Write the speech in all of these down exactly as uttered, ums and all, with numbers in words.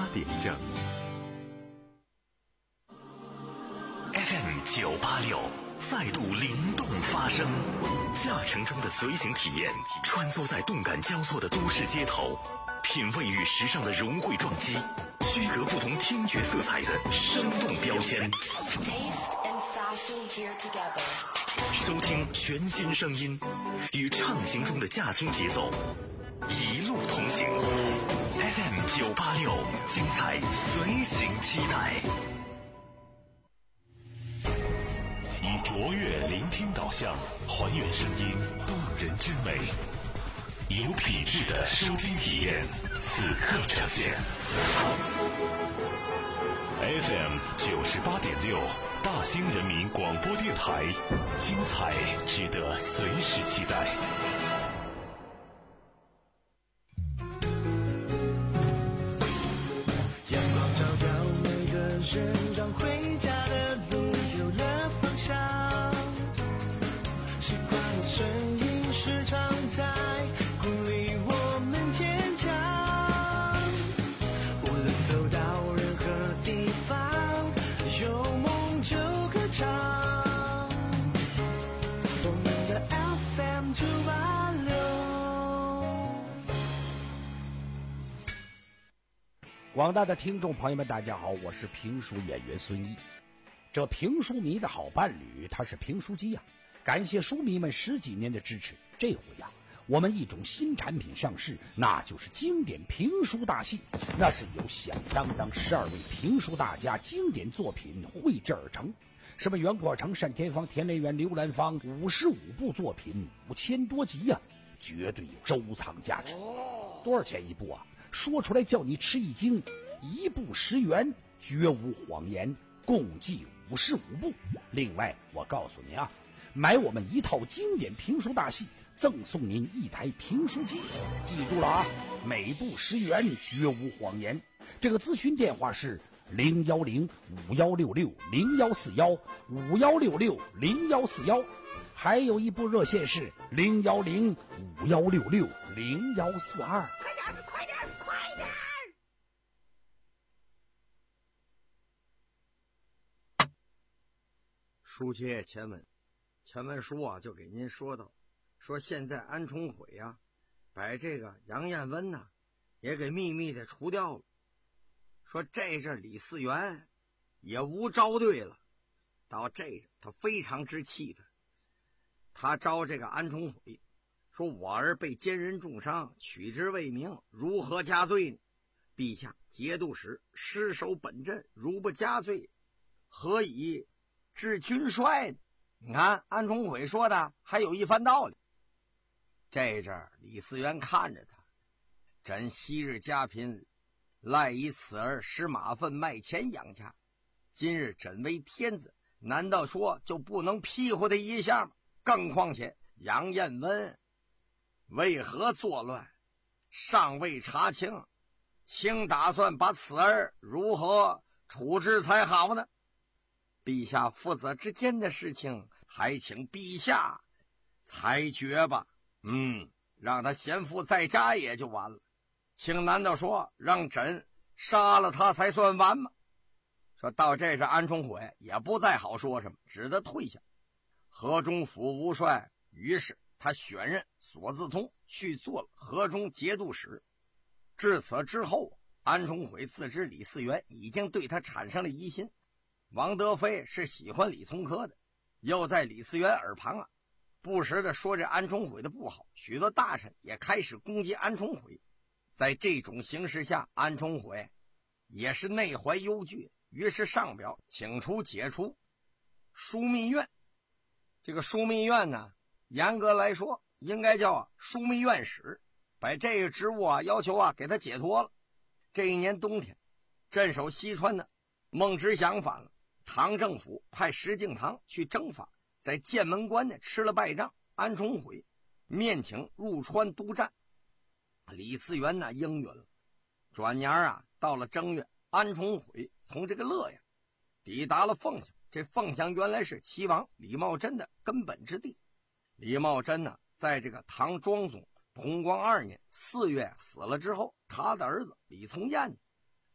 点整。F M 九八六再度灵动发声，驾乘中的随行体验，穿梭在动感交错的都市街头，品味与时尚的融汇撞击，区隔不同听觉色彩的生动标签。收听全新声音，与畅行中的驾听节奏，一路同行。F M 九八六，精彩随行期待。以卓越聆听导向，还原声音动人之美，有品质的收听体验，此刻呈现。F M 九十八点六，大兴人民广播电台，精彩值得随时期待。 阳光照耀每个人，让回家的路有了方向。习惯的声音时常在鼓励我们坚强。无论走到任何地方，有梦就歌唱。我们的 F M 九八六。 广大的听众朋友们，大家好，我是评书演员孙一。这评书迷的好伴侣，他是评书机呀、啊。感谢书迷们十几年的支持，这回呀、啊，我们一种新产品上市，那就是经典评书大戏。那是由响当当十二位评书大家经典作品绘制而成，什么袁阔成、单田芳、田连元、刘兰芳，五十五部作品，五千多集呀、啊，绝对有收藏价值。多少钱一部啊？说出来叫你吃一惊，一部十元，绝无谎言，共计五十五部。另外，我告诉你啊，买我们一套经典评书大戏，赠送您一台评书机。记住了啊，每部十元，绝无谎言。这个咨询电话是零幺零五幺六六零幺四幺五幺六六零幺四幺，还有一部热线是零幺零五幺六六零幺四二。 快点，快点，快点！ 书接前文，前文书啊就给您说到，说现在安重悔呀、啊，把这个杨彦温呐、啊、也给秘密的除掉了。说这阵李嗣源也无招对了，到这阵他非常之气愤，他招这个安重悔，说我儿被奸人重伤，取之为名，如何加罪呢？陛下节度使失守本镇，如不加罪，何以治军帅呢？你看安重悔说的还有一番道理。这阵儿李嗣源看着他，朕昔日家贫，赖以此儿使马粪卖钱养家，今日朕为天子，难道说就不能庇护他一下吗？更况且杨彦温为何作乱，尚未查清，卿打算把此儿如何处置才好呢？陛下父子之间的事情，还请陛下裁决吧。嗯，让他闲赋在家也就完了，卿难道说让朕杀了他才算完吗？说到这是安重悔也不再好说什么，只得退下。河中府吴帅于是他选任索字通去做了河中节度使。至此之后，安重悔自知李嗣源已经对他产生了疑心，王德妃是喜欢李从珂的，又在李嗣源耳旁啊不时的说这安重悔的不好，许多大臣也开始攻击安重悔。在这种形势下，安重悔也是内怀忧惧，于是上表请出解除枢密院。这个枢密院呢，严格来说应该叫枢密院使，把这个职务啊要求啊给他解脱了。这一年冬天，镇守西川的孟知祥反了，唐政府派石敬瑭去征伐，在剑门关呢吃了败仗，安重悔面请入川督战。李嗣源呢应允了。转年啊，到了正月，安重悔从这个乐阳抵达了凤翔。这凤翔原来是齐王李茂贞的根本之地。李茂贞呢，在这个唐庄宗同光二年四月死了之后，他的儿子李从彦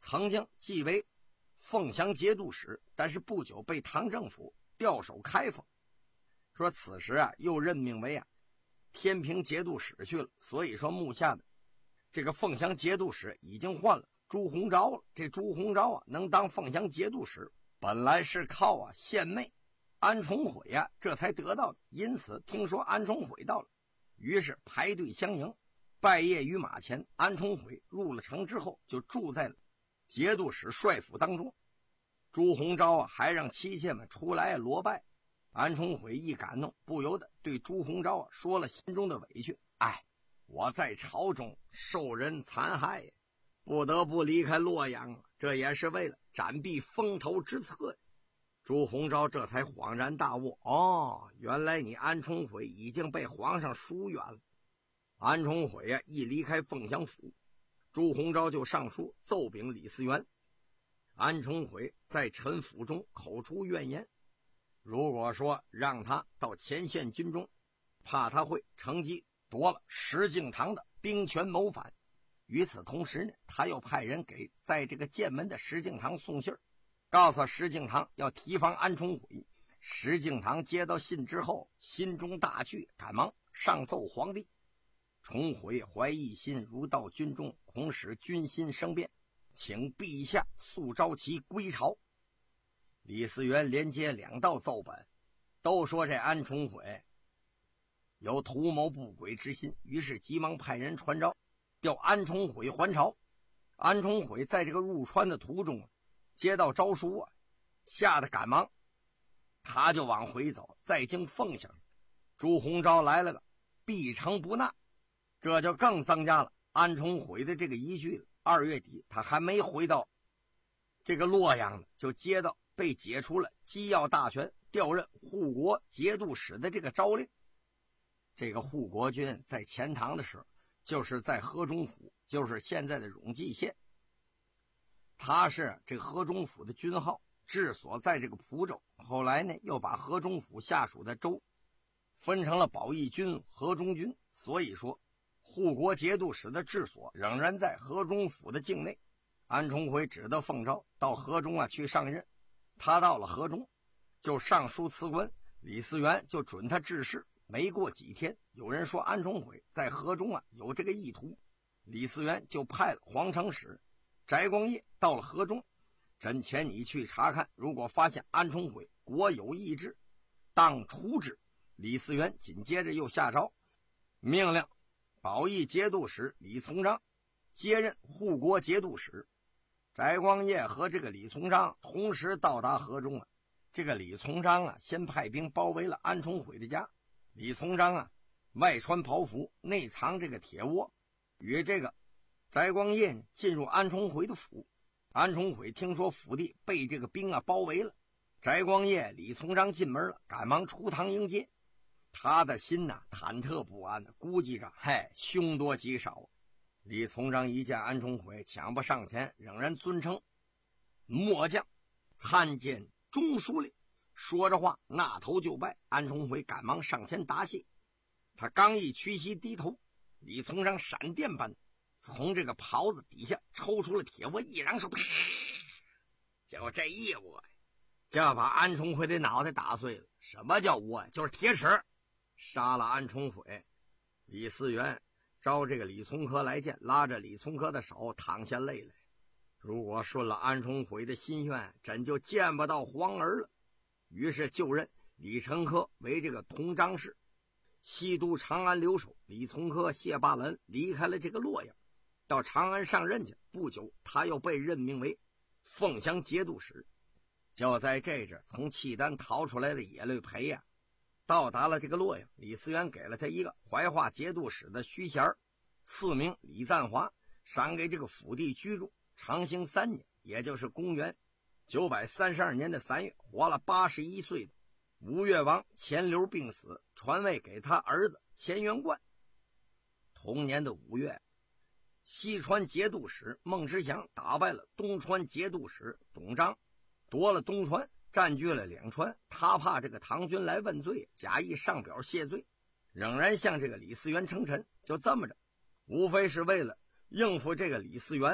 曾经继为凤翔节度使，但是不久被唐政府调守开封。说此时啊，又任命为啊天平节度使去了。所以说目下的这个凤翔节度使已经换了朱鸿昭了。这朱鸿昭啊，能当凤翔节度使，本来是靠啊献媚安重悔啊这才得到的。因此听说安重悔到了，于是排队相迎，拜谒于马前。安重悔入了城之后，就住在了节度使帅府当中。朱鸿昭啊，还让妻妾们出来罗拜。安重悔一感动，不由得对朱鸿昭啊说了心中的委屈：哎，我在朝中受人残害，不得不离开洛阳，这也是为了斩避风头之策。朱鸿昭这才恍然大悟：哦，原来你安重悔已经被皇上疏远了。安重悔啊，一离开凤翔府，朱鸿昭就上书奏禀李嗣源。安重悔在陈府中口出怨言，如果说让他到前线军中，怕他会乘机夺了石敬瑭的兵权谋反。与此同时呢，他又派人给在这个剑门的石敬瑭送信，告诉石敬瑭要提防安重悔。石敬瑭接到信之后，心中大惧，赶忙上奏皇帝：重悔怀异心，如到军中，恐使军心生变，请陛下速召其归朝。李嗣源连接两道奏本，都说这安重悔有图谋不轨之心，于是急忙派人传召，调安重悔还朝。安重悔在这个入川的途中接到诏书啊，吓得赶忙，他就往回走，再经凤翔。朱鸿昭来了个必成不纳，这就更增加了安重悔的这个疑虑了。二月底他还没回到这个洛阳呢，就接到被解除了机要大权，调任护国节度使的这个诏令。这个护国军在钱塘的时候，就是在河中府，就是现在的永济县。他是这个河中府的军号，治所在这个蒲州。后来呢，又把河中府下属的州分成了保义军、河中军。所以说护国节度使的治所仍然在河中府的境内。安重悔只得奉诏到河中啊去上任。他到了河中，就上书辞官，李嗣源就准他致仕。没过几天，有人说安重悔在河中啊有这个意图，李嗣源就派了皇城使翟光业到了河中，朕遣你去查看，如果发现安重悔国有异志，当处置。李嗣源紧接着又下诏，命令保义节度使李从章接任护国节度使。翟光业和这个李从章同时到达河中啊。这个李从章啊，先派兵包围了安重悔的家。李从章啊，外穿袍服，内藏这个铁窝，与这个翟光业进入安重悔的府。安重悔听说府地被这个兵啊包围了，翟光业、李从章进门了，赶忙出堂迎接。他的心呐、啊、忐忑不安的，估计着嗨凶多吉少。李从章一见安重悔，抢不上前，仍然尊称末将参见中书令。说着话，纳头就拜。安重悔赶忙上前答谢。他刚一屈膝低头，李从章闪电般从这个袍子底下抽出了铁窝，一扬手，就这一窝就要把安重悔的脑袋打碎了。什么叫窝？就是铁齿。杀了安重悔。李嗣源招这个李从珂来见，拉着李从珂的手淌下泪来。如果顺了安重悔的心愿，朕就见不到皇儿了。于是就任李成珂为这个同章事，西都长安留守。李从珂谢罢了恩，离开了这个洛阳，到长安上任去。不久，他又被任命为凤翔节度使。就在这阵，从契丹逃出来的野类培呀、啊，到达了这个洛阳。李嗣源给了他一个怀化节度使的虚衔，赐名李赞华，赏给这个府地居住。长兴三年，也就是公元九百三十二年的三月，活了八十一岁的吴越王钱镠病死，传位给他儿子钱元贯。同年的五月，西川节度使孟知祥打败了东川节度使董璋，夺了东川，占据了两川。他怕这个唐军来问罪，假意上表谢罪，仍然向这个李嗣源称臣。就这么着，无非是为了应付这个李嗣源，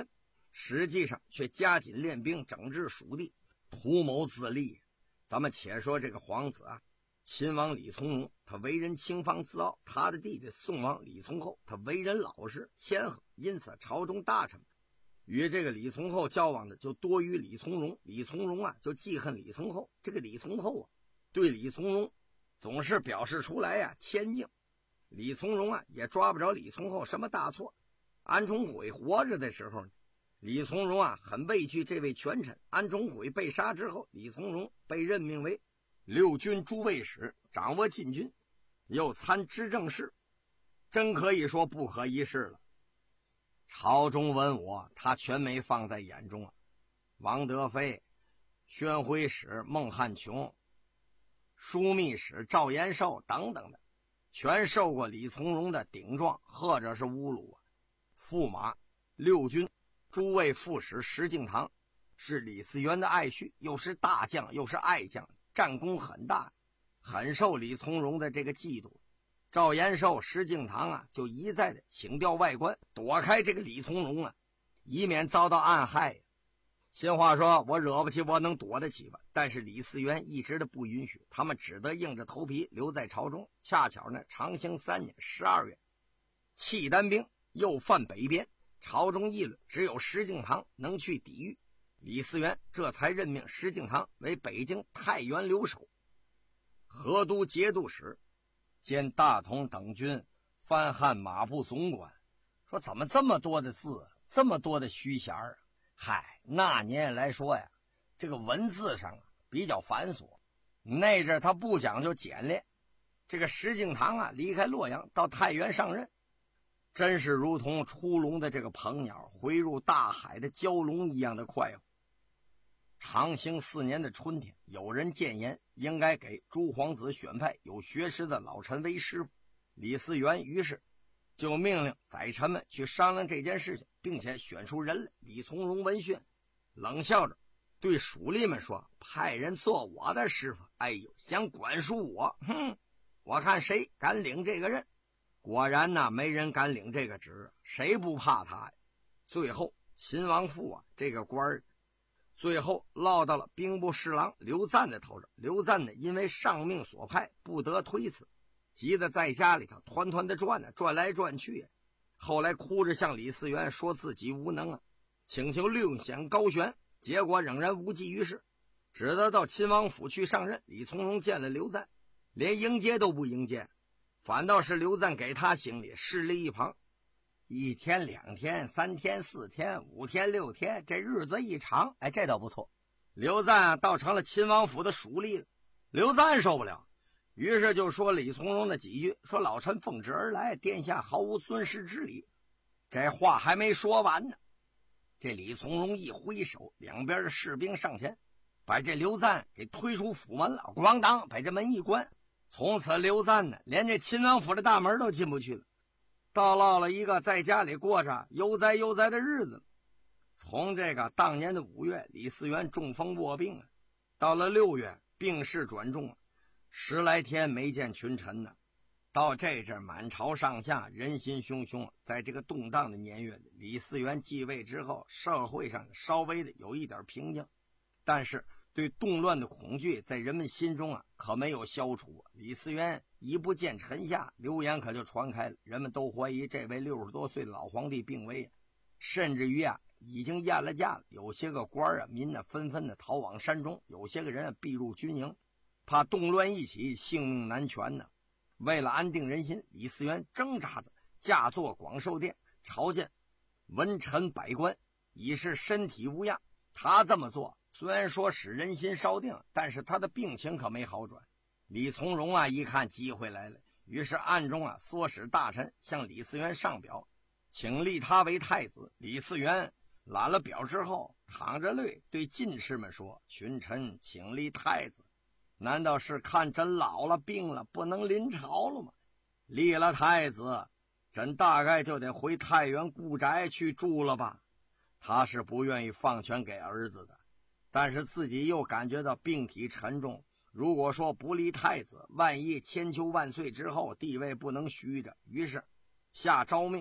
实际上却加紧练兵，整治蜀地，图谋自立。咱们且说这个皇子啊，秦王李从容，他为人轻放自傲；他的弟弟宋王李从厚，他为人老实谦和，因此朝中大臣与这个李从厚交往的就多于李从容。李从容啊，就记恨李从厚。这个李从厚啊，对李从容总是表示出来呀、啊、谦敬。李从容啊，也抓不着李从厚什么大错。安重悔活着的时候，李从容啊很畏惧这位权臣。安重悔被杀之后，李从容被任命为六军诸卫使，掌握禁军，又参知政事，真可以说不可一世了。朝中文武他全没放在眼中啊。王德妃、宣徽使孟汉琼、枢密使赵延寿等等的，全受过李从容的顶撞或者是侮辱啊。驸马六军诸卫副使石敬瑭是李嗣源的爱婿，又是大将又是爱将，战功很大，很受李从容的这个嫉妒。赵延寿、石敬瑭啊，就一再的请调外官，躲开这个李从容啊，以免遭到暗害。新话说，我惹不起，我能躲得起吧？但是李嗣源一直的不允许，他们只得硬着头皮留在朝中。恰巧呢，长兴三年十二月，契丹兵又犯北边，朝中议论，只有石敬瑭能去抵御。李嗣源这才任命石敬瑭为北京太原留守、河都节度使兼大同等军番汉马步总管。说怎么这么多的字，这么多的虚衔啊？嗨，那年来说呀，这个文字上啊比较繁琐，那阵他不讲究简练。这个石敬瑭啊，离开洛阳到太原上任，真是如同出笼的这个鹏鸟回入大海的蛟龙一样的快活。长兴四年的春天，有人谏言应该给诸皇子选派有学识的老臣为师傅。李嗣源于是就命令宰臣们去商量这件事情，并且选出人来。李从容闻讯，冷笑着对属吏们说：“派人做我的师傅，哎呦，想管束我，哼！我看谁敢领这个任。”果然呐，没人敢领这个职，谁不怕他呀？最后，秦王父啊，这个官儿，最后落到了兵部侍郎刘赞的头上。刘赞呢，因为上命所派，不得推辞，急得在家里头团团的转呢，转来转去。后来哭着向李嗣源说自己无能啊，请求另选高悬，结果仍然无济于事，只得到秦王府去上任。李从容见了刘赞，连迎接都不迎接，反倒是刘赞给他行礼，侍立一旁。一天两天三天四天五天六天，这日子一长，哎，这倒不错。刘赞倒成了秦王府的属吏了。刘赞受不了，于是就说李从容的几句，说老臣奉旨而来，殿下毫无尊师之礼。这话还没说完呢，这李从容一挥手，两边的士兵上前，把这刘赞给推出府门了，咣当把这门一关。从此刘赞呢，连这秦王府的大门都进不去了，到落了一个在家里过着悠哉悠哉的日子。从这个当年的五月，李嗣源中风卧病啊，到了六月病势转重，十来天没见群臣呢。到这阵满朝上下人心汹汹，在这个动荡的年月里，李嗣源继位之后，社会上稍微的有一点平静，但是对动乱的恐惧在人们心中啊可没有消除。李嗣源一不见臣下，流言可就传开了，人们都怀疑这位六十多岁的老皇帝病危，甚至于啊已经验了驾了。有些个官啊民呢纷纷的逃往山中，有些个人啊避入军营，怕动乱一起性命难全呢。为了安定人心，李嗣源挣扎着驾坐广寿殿，朝见文臣百官，已是身体无恙。他这么做虽然说使人心稍定，但是他的病情可没好转。李从容啊一看机会来了，于是暗中啊唆使大臣向李嗣源上表，请立他为太子。李嗣源揽了表之后，淌着泪对进士们说：“群臣请立太子，难道是看朕老了病了不能临朝了吗？立了太子，朕大概就得回太原故宅去住了吧？”他是不愿意放权给儿子的，但是自己又感觉到病体沉重，如果说不立太子，万一千秋万岁之后地位不能虚着，于是下诏命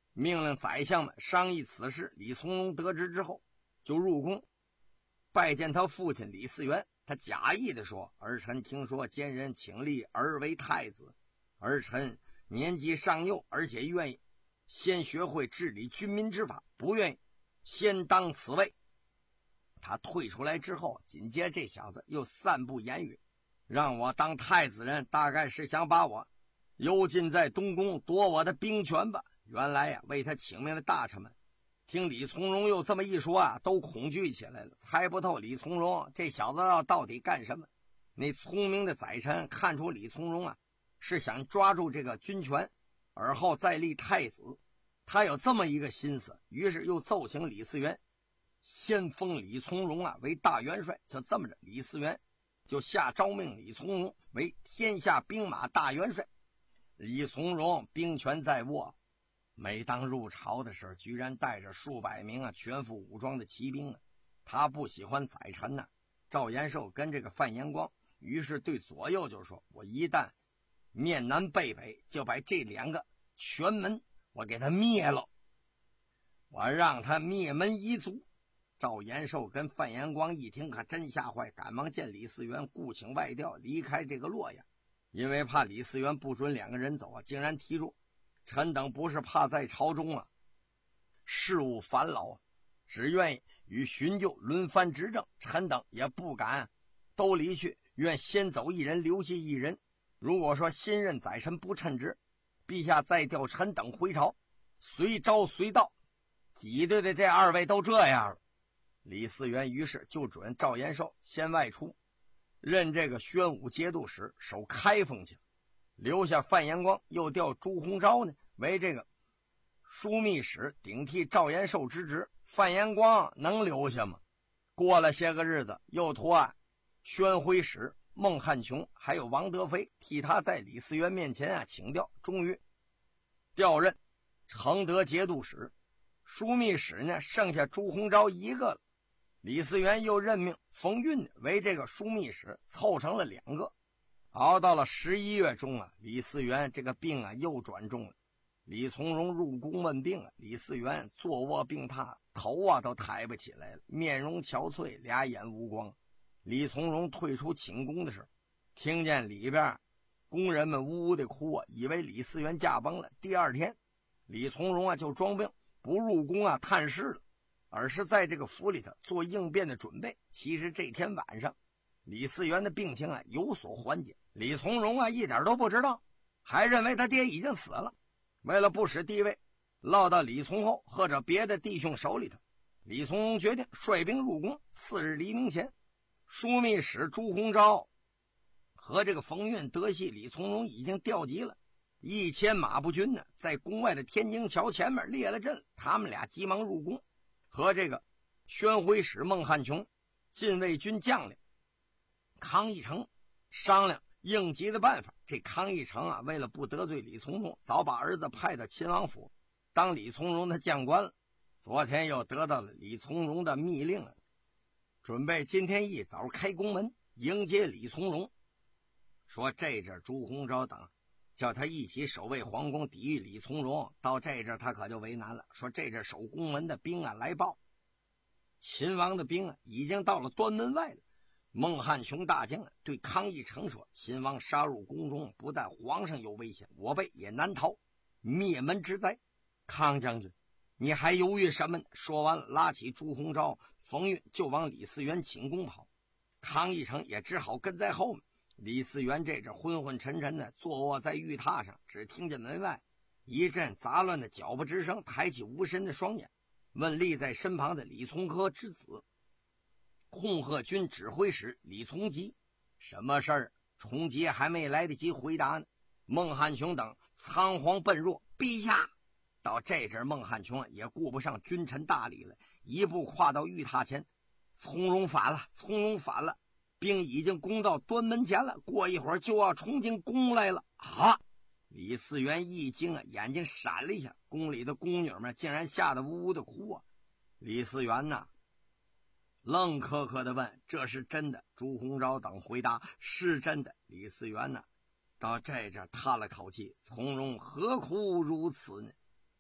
命令宰相们商议此事。李从容得知之后，就入宫拜见他父亲李嗣源。他假意的说：“儿臣听说奸人请立儿为太子，儿臣年纪尚幼，而且愿意先学会治理军民之法，不愿意先当此位。”他退出来之后，紧接这小子又散布言语，让我当太子人，大概是想把我幽禁在东宫，夺我的兵权吧。原来呀，为他请命的大臣们听李从容又这么一说啊，都恐惧起来了，猜不透李从容这小子要到底干什么。那聪明的宰臣看出李从容啊是想抓住这个军权，而后再立太子，他有这么一个心思，于是又奏请李嗣源先封李从容啊为大元帅。就这么着，李嗣源就下诏命李从容为天下兵马大元帅。李从容兵权在握，每当入朝的时候，居然带着数百名啊全副武装的骑兵啊。他不喜欢宰臣呢、啊、赵延寿跟这个范延光，于是对左右就说：“我一旦面南背北，就把这两个权门我给他灭了，我让他灭门一族。”赵延寿跟范延光一听可真吓坏，赶忙见李嗣源，雇请外调离开这个洛阳。因为怕李嗣源不准两个人走啊，竟然提出：“臣等不是怕在朝中啊事务烦劳啊，只愿意与荀就轮番执政，臣等也不敢都离去，愿先走一人，留下一人。如果说新任宰臣不称职，陛下再调臣等回朝，随招随到。”挤兑的这二位都这样了。李嗣源于是就准赵延寿先外出，任这个宣武节度使守开封去，留下范延光，又调朱鸿昭呢为这个枢密使，顶替赵延寿之职。范延光能留下吗？过了些个日子，又托案宣徽使孟汉琼还有王德飞替他在李嗣源面前啊请调，终于调任承德节度使。枢密使呢剩下朱鸿昭一个了。李嗣源又任命冯运为这个枢密使，凑成了两个。熬到了十一月中啊，李嗣源这个病啊又转重了。李从容入宫问病啊，李嗣源坐卧病榻，头啊都抬不起来了，面容憔悴，俩眼无光。李从容退出寝宫的时候，听见里边工人们呜呜的哭啊，以为李嗣源驾崩了。第二天，李从容啊就装病，不入宫啊探视了，而是在这个府里头做应变的准备。其实这天晚上，李嗣源的病情啊有所缓解，李从容啊一点都不知道，还认为他爹已经死了。为了不使地位落到李从厚或者别的弟兄手里头，李从容决定率兵入宫。次日黎明前，枢密使朱鸿昭和这个冯运得悉李从容已经调集了一千马步军呢，在宫外的天津桥前面列了阵。他们俩急忙入宫，和这个宣徽使孟汉琼、禁卫军将领康义成商量应急的办法。这康义成啊，为了不得罪李从容，早把儿子派到亲王府当李从容的将官了。昨天又得到了李从容的密令了，准备今天一早开宫门迎接李从容。说这阵朱鸿昭等叫他一起守卫皇宫，抵御李从容。到这阵他可就为难了，说这阵守宫门的兵啊来报，秦王的兵啊已经到了端门外了。孟汉琼大惊啊，对康义成说：“秦王杀入宫中，不但皇上有危险，我辈也难逃灭门之灾。康将军，你还犹豫什么呢？”说完了，拉起朱鸿昭、冯运就往李嗣源寝宫跑。康义成也只好跟在后面。李嗣源这阵昏昏沉沉的坐卧在玉榻上，只听见门外一阵杂乱的脚步之声，抬起无神的双眼，问立在身旁的李从珂之子控贺军指挥使李从吉：“什么事儿？”从吉还没来得及回答呢，孟汉琼等仓皇奔入。陛下！到这阵孟汉琼也顾不上君臣大礼了，一步跨到玉榻前：“从容反了，从容反了！兵已经攻到端门前了，过一会儿就要冲进宫来了。”啊！李嗣源一惊啊，眼睛闪了一下，宫里的宫女们竟然吓得呜呜的哭啊！李嗣源呐，愣磕磕地问：“这是真的？”朱鸿昭等回答：“是真的。”李嗣源呢，到这阵叹了口气：“从容何苦如此呢？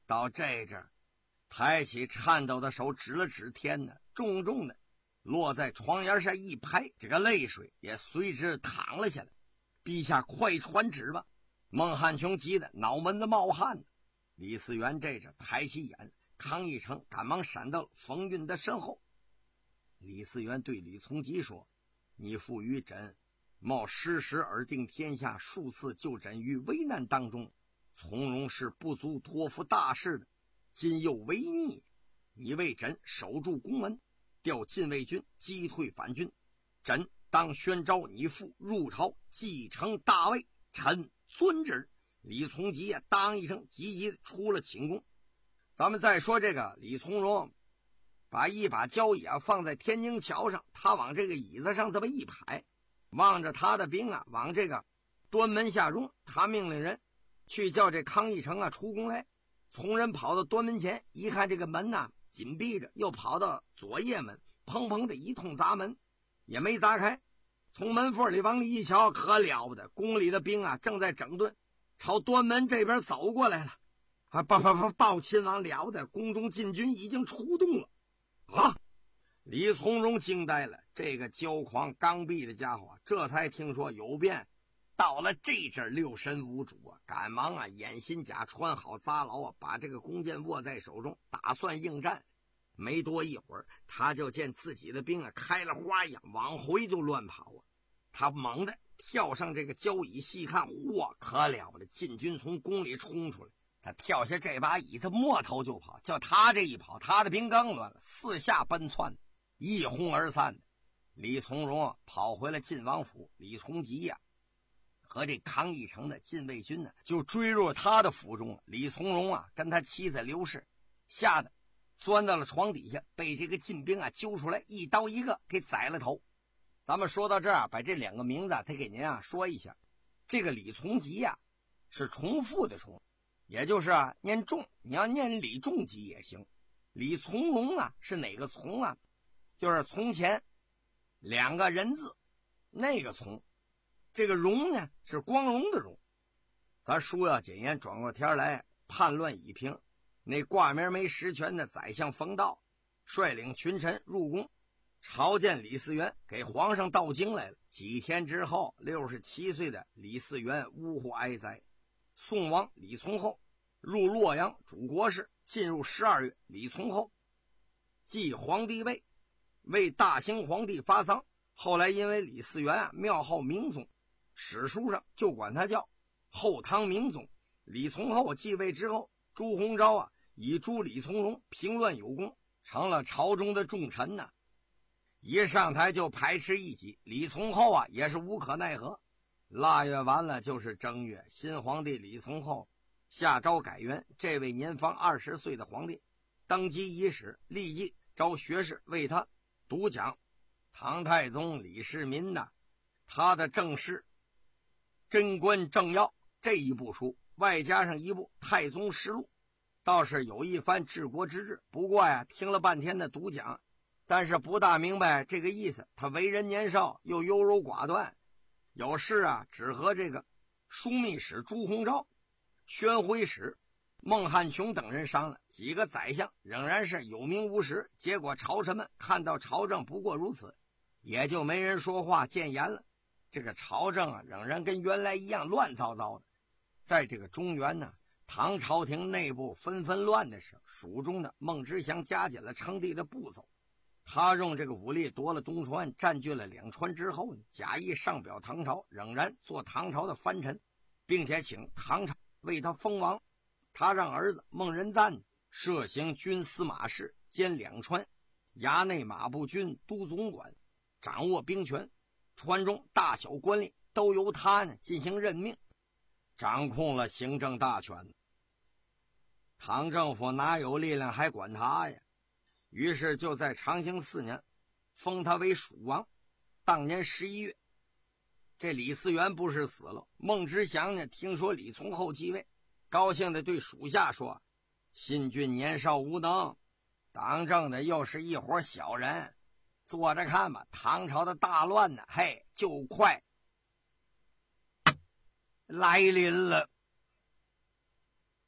到这阵儿，抬起颤抖的手指了指天呢，重重的落在床沿上一拍，这个泪水也随之淌了下来。陛下快传旨吧！孟汉琼急得脑门子冒汗呢。李嗣源这阵抬起眼，康义成赶忙闪到了冯运的身后。李嗣源对李从吉说：“你父与朕冒失时而定天下，数次救朕于危难当中，从容是不足托付大事的，今又违逆，你为朕守住宫门，调禁卫军击退反军，朕当宣召你父入朝继承大位，臣遵旨。”李从吉啊，当一声急急出了寝宫。咱们再说这个李从容，把一把交椅啊放在天津桥上，他往这个椅子上这么一排，望着他的兵啊往这个端门下容。他命令人去叫这康义成啊出宫来。从人跑到端门前一看，这个门呐紧闭着，又跑到左掖门，砰砰的一通砸门，也没砸开。从门缝里往里一瞧，可了不得，宫里的兵啊正在整顿，朝端门这边走过来了。啊，报报报报亲王了不得，宫中禁军已经出动了。啊！李从容惊呆了，这个骄狂刚愎的家伙啊，这才听说有变。到了这阵六神无主啊，赶忙啊掩心甲，穿好扎牢啊，把这个弓箭握在手中，打算应战。没多一会儿，他就见自己的兵啊开了花一样往回就乱跑啊。他猛地跳上这个交椅细看，嚯，可了不得，禁军从宫里冲出来。他跳下这把椅子，摸头就跑。叫他这一跑，他的兵更乱了，四下奔窜，一哄而散的。李从容啊跑回了晋王府，李从吉呀、啊、和这康义成的禁卫军呢就追入他的府中。李从容啊跟他妻子刘氏吓得钻到了床底下，被这个禁兵啊揪出来，一刀一个给宰了头。咱们说到这儿，把这两个名字他给您啊说一下。这个李从吉呀、啊、是重复的重，也就是啊念仲，你要念李仲吉也行。李从容啊是哪个从啊？就是从前两个人字那个从，这个荣呢是光荣的荣。咱书要检验，转过天来叛乱已平，那挂名没实权的宰相冯道率领群臣入宫朝见李嗣源，给皇上道经来了。几天之后，六十七岁的李嗣源呜呼哀哉。宋王李从厚入洛阳主国事，进入十二月，李从厚继皇帝位，为大兴皇帝发丧。后来因为李嗣源啊庙号明宗，史书上就管他叫后唐明宗。李从厚继位之后，朱鸿昭啊以诛李从容平乱有功，成了朝中的重臣呢、啊。一上台就排斥异己，李从厚啊也是无可奈何。腊月完了就是正月，新皇帝李从厚下诏改元，这位年方二十岁的皇帝登基伊始，立即招学士为他读讲唐太宗李世民的他的正史贞观政要这一部书，外加上一部太宗实录，倒是有一番治国之治。不过呀，听了半天的读讲，但是不大明白这个意思。他为人年少，又优柔寡断，有事啊只和这个枢密使朱鸿昭、宣徽使孟汉琼等人商量，几个宰相仍然是有名无实。结果朝臣们看到朝政不过如此，也就没人说话谏言了。这个朝政啊仍然跟原来一样乱糟糟的。在这个中原呢，唐朝廷内部纷纷乱的时候，蜀中的孟知祥加紧了称帝的步骤。他用这个武力夺了东川，占据了两川之后呢，假意上表唐朝，仍然做唐朝的藩臣，并且请唐朝为他封王。他让儿子孟仁赞设行军司马事，兼两川衙内马步军都总管，掌握兵权，川中大小官吏都由他呢进行任命，掌控了行政大权。唐政府哪有力量还管他呀？于是就在长兴四年封他为蜀王。当年十一月，这李嗣源不是死了，孟知祥呢听说李从厚继位，高兴地对属下说：新君年少无能，当政的又是一伙小人，坐着看吧，唐朝的大乱呢，嘿，就快来临了。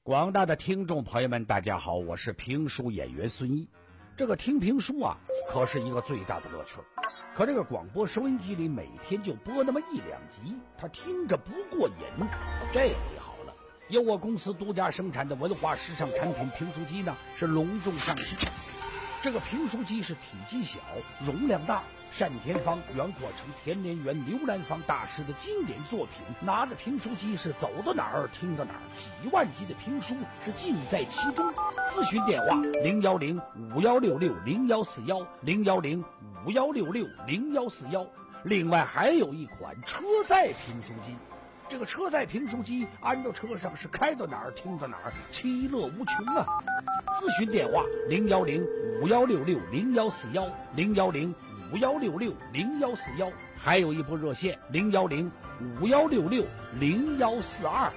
广大的听众朋友们，大家好，我是评书演员孙一。这个听评书啊，可是一个最大的乐趣。可这个广播收音机里每天就播那么一两集，他听着不过瘾。这回好了，由我公司独家生产的文化时尚产品评书机呢，是隆重上市。这个评书机是体积小，容量大，单田芳、袁阔成、田连元、刘兰芳大师的经典作品，拿着评书机是走到哪儿听到哪儿，几万集的评书是尽在其中。咨询电话零幺零五幺六六零幺四幺零幺零五幺六六零幺四幺。另外还有一款车载评书机，这个车载评书机安到车上是开到哪儿听到哪儿，其乐无穷啊！咨询电话零幺零五幺六六零幺四幺零幺零五幺六六零幺四幺，还有一部热线零幺零五幺六六零幺四二。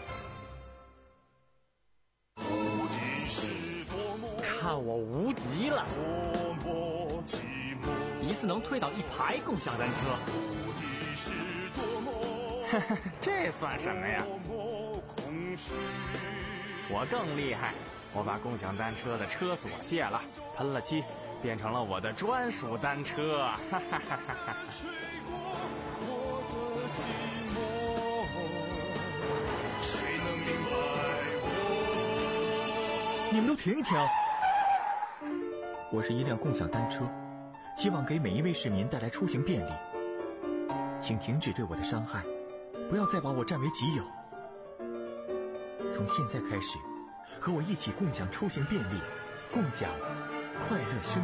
看我无敌了！一次能推倒一排共享单车。这算什么呀？我更厉害，我把共享单车的车锁卸了，喷了漆，变成了我的专属单车。哈哈哈哈！ 你们都停一停！我是一辆共享单车，希望给每一位市民带来出行便利。请停止对我的伤害，不要再把我占为己有。从现在开始，和我一起共享出行便利，共享快乐生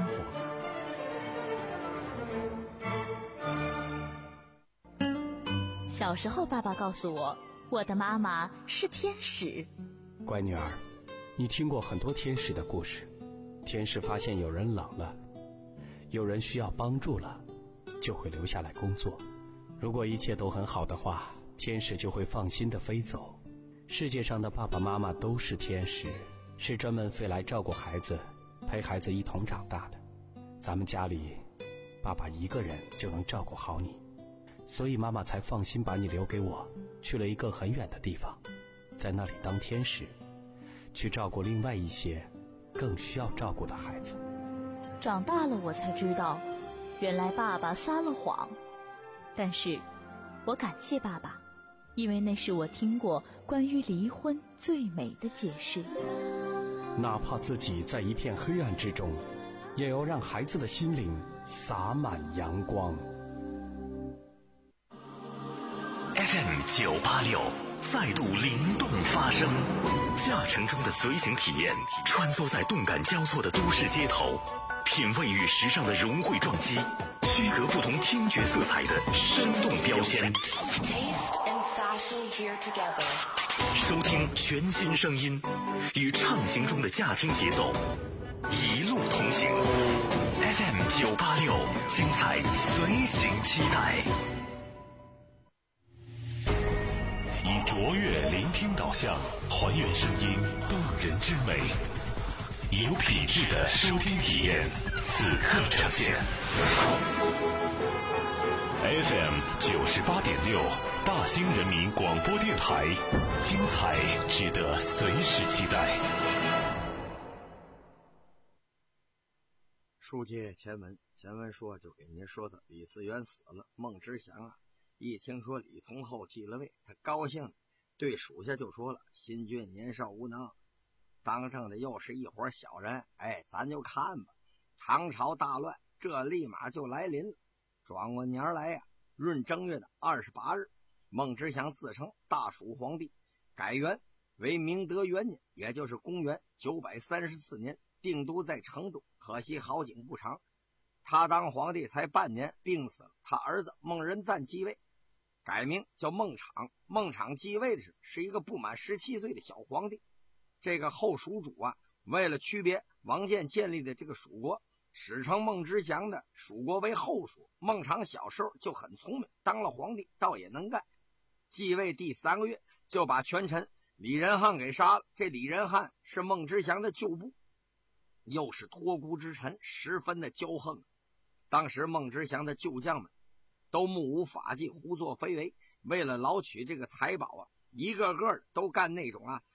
活。小时候，爸爸告诉我，我的妈妈是天使。 乖女儿，你听过很多天使的故事。天使发现有人冷了，有人需要帮助了，就会留下来工作。如果一切都很好的话，天使就会放心地飞走。世界上的爸爸妈妈都是天使，是专门飞来照顾孩子，陪孩子一同长大的。咱们家里，爸爸一个人就能照顾好你，所以妈妈才放心把你留给我，去了一个很远的地方，在那里当天使，去照顾另外一些更需要照顾的孩子。 长大了我才知道，原来爸爸撒了谎，但是我感谢爸爸，因为那是我听过关于离婚最美的解释。 哪怕自己在一片黑暗之中，也要让孩子的心灵洒满阳光。 F M 九八六再度灵动发声，驾乘中的随行体验，穿梭在动感交错的都市街头，品味与时尚的融汇撞击，区隔不同听觉色彩的生动标签。收听全新声音，与畅行中的驾听节奏，一路同行。F M 九八六，精彩随行期待。 以卓越聆听导向，还原声音动人之美，以有品质的收听体验，此刻呈现。F M 九十八点六，大兴人民广播电台，精彩值得随时期待。 书接前文，前文说就给您说的李嗣源死了，孟知祥啊。 一听说李从厚继了位，他高兴，对属下就说了：“新君年少无能，当政的又是一伙小人，哎，咱就看吧。唐朝大乱，这立马就来临了。转过年来呀、啊，闰正月的二十八日，孟知祥自称大蜀皇帝，改元为明德元年，也就是公元九百三十四年，定都在成都。可惜好景不长，他当皇帝才半年，病死了，他儿子孟仁赞继位。” 改名叫孟昶，孟昶继位的是是一个不满十七岁的小皇帝。这个后蜀主啊，为了区别王建建立的这个蜀国，史称孟知祥的蜀国为后蜀。孟昶小时候就很聪明，当了皇帝倒也能干。继位第三个月，就把权臣李仁汉给杀了。这李仁汉是孟知祥的旧部，又是托孤之臣，十分的骄横。当时孟知祥的旧将们 都目无法纪，胡作非为，为了捞取这个财宝啊，一个个的都干那种啊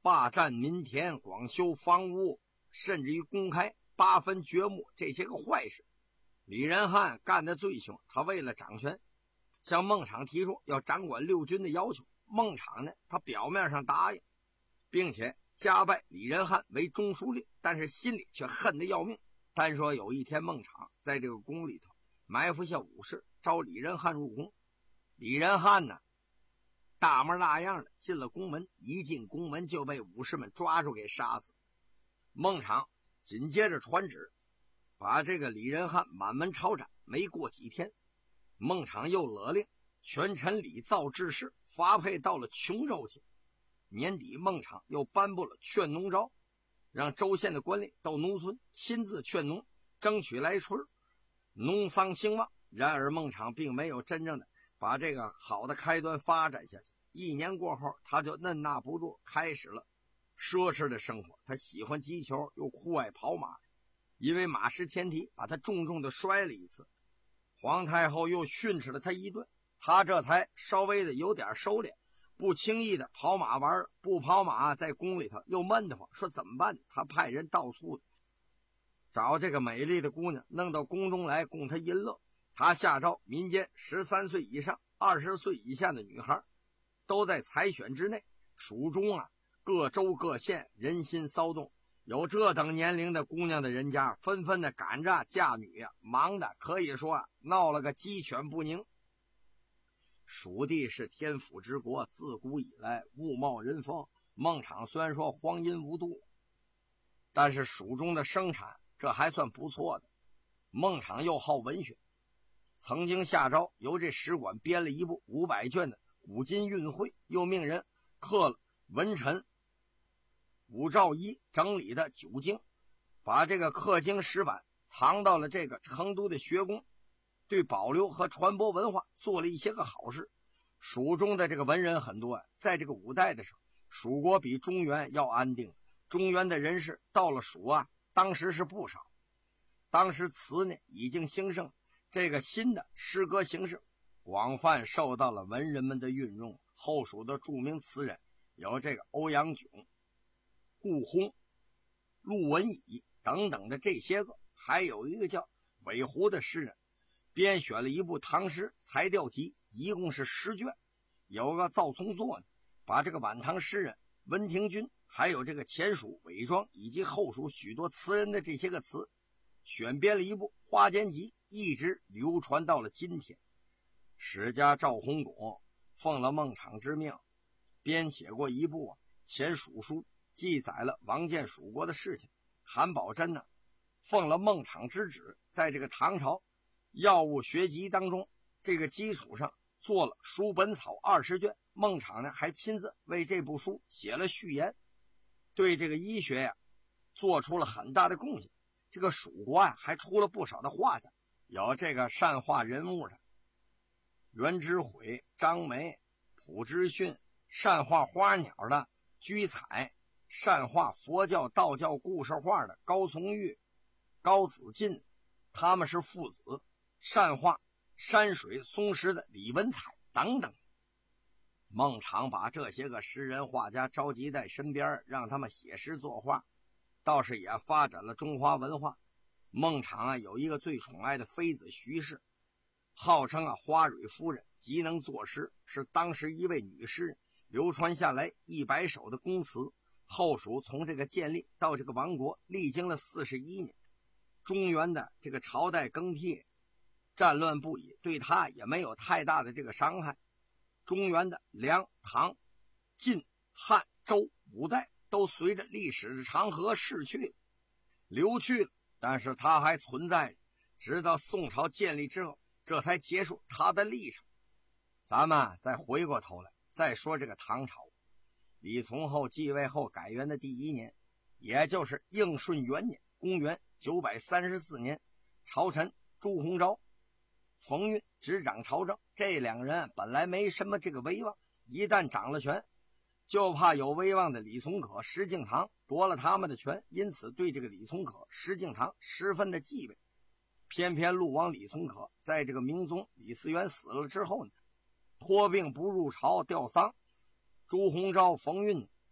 霸占民田，广修房屋，甚至于公开八分掘墓这些个坏事。李仁汉干得最凶，他为了掌权，向孟昶提出要掌管六军的要求。孟昶呢，他表面上答应，并且加拜李仁汉为中书令，但是心里却恨得要命。单说有一天，孟昶在这个宫里头埋伏下武士，招李仁汉入宫。李仁汉呢，大模大样的进了宫门，一进宫门就被武士们抓住给杀死。孟昶紧接着传旨，把这个李仁汉满门抄斩。没过几天，孟昶又勒令权臣李造治事发配到了琼州去。年底，孟昶又颁布了劝农诏，让州县的官吏到农村亲自劝农，争取来春农桑兴旺。然而孟昶并没有真正的把这个好的开端发展下去。一年过后，他就按捺不住，开始了奢侈的生活。他喜欢击球，又酷爱跑马，因为马失前蹄，把他重重的摔了一次。皇太后又训斥了他一顿，他这才稍微的有点收敛，不轻易的跑马玩。不跑马在宫里头又闷得慌，说怎么办？他派人到处的找这个美丽的姑娘，弄到宫中来供他淫乐。他下诏，民间十三岁以上、二十岁以下的女孩都在采选之内。蜀中啊，各州各县人心骚动，有这等年龄的姑娘的人家纷纷的赶着嫁女啊，忙的可以说啊，闹了个鸡犬不宁。蜀地是天府之国，自古以来物贸人丰。孟昶虽然说荒淫无度，但是蜀中的生产这还算不错的。孟昶又好文学，曾经下诏由这使馆编了一部五百卷的古今运会，又命人刻了文臣武兆一整理的九经，把这个刻经石板藏到了这个成都的学宫，对保留和传播文化做了一些个好事。蜀中的这个文人很多，在这个五代的时候，蜀国比中原要安定。中原的人士到了蜀啊，当时是不少。当时词呢已经兴盛，这个新的诗歌形式广泛受到了文人们的运用。后蜀的著名词人有这个欧阳炯、顾闳、陆文乙等等的这些个，还有一个叫韦胡的诗人，编选了一部唐诗才调集，一共是十卷。有个赵从作呢，把这个晚唐诗人温庭筠，还有这个前蜀、韦庄以及后蜀许多词人的这些个词，选编了一部花间集，一直流传到了今天。史家赵弘巩奉了孟昶之命，编写过一部啊前蜀书，记载了王建蜀国的事情。韩宝珍呢，奉了孟昶之旨，在这个唐朝药物学集当中，这个基础上做了书本草二十卷。孟昶呢，还亲自为这部书写了序言，对这个医学呀做出了很大的贡献。这个蜀国啊，还出了不少的画家，有这个善画人物的袁之悔、张梅、蒲之训，善画花鸟的居彩，善画佛教、道教故事画的高从玉、高子进，他们是父子；善画山水松石的李文彩等等。孟昶把这些个诗人画家召集在身边，让他们写诗作画，倒是也发展了中华文化。孟昶啊，有一个最宠爱的妃子徐氏，号称啊花蕊夫人，极能作诗，是当时一位女诗人，流传下来一百首的宫词。后蜀从这个建立到这个亡国，历经了四十一年，中原的这个朝代更替，战乱不已，对他也没有太大的这个伤害。中原的梁、唐、晋、汉、周五代都随着历史的长河逝去流去了，但是它还存在，直到宋朝建立之后，这才结束它的历程。咱们再回过头来再说这个唐朝。李从厚继位后改元的第一年，也就是应顺元年，公元九百三十四年，朝臣朱鸿昭、冯运执掌朝政。这两人本来没什么这个威望，一旦掌了权，就怕有威望的李从可、石敬瑭夺了他们的权，因此对这个李从可、石敬瑭十分的忌讳。偏偏陆王李从可在这个明宗李嗣源死了之后呢，托病不入朝吊丧。朱鸿昭、冯运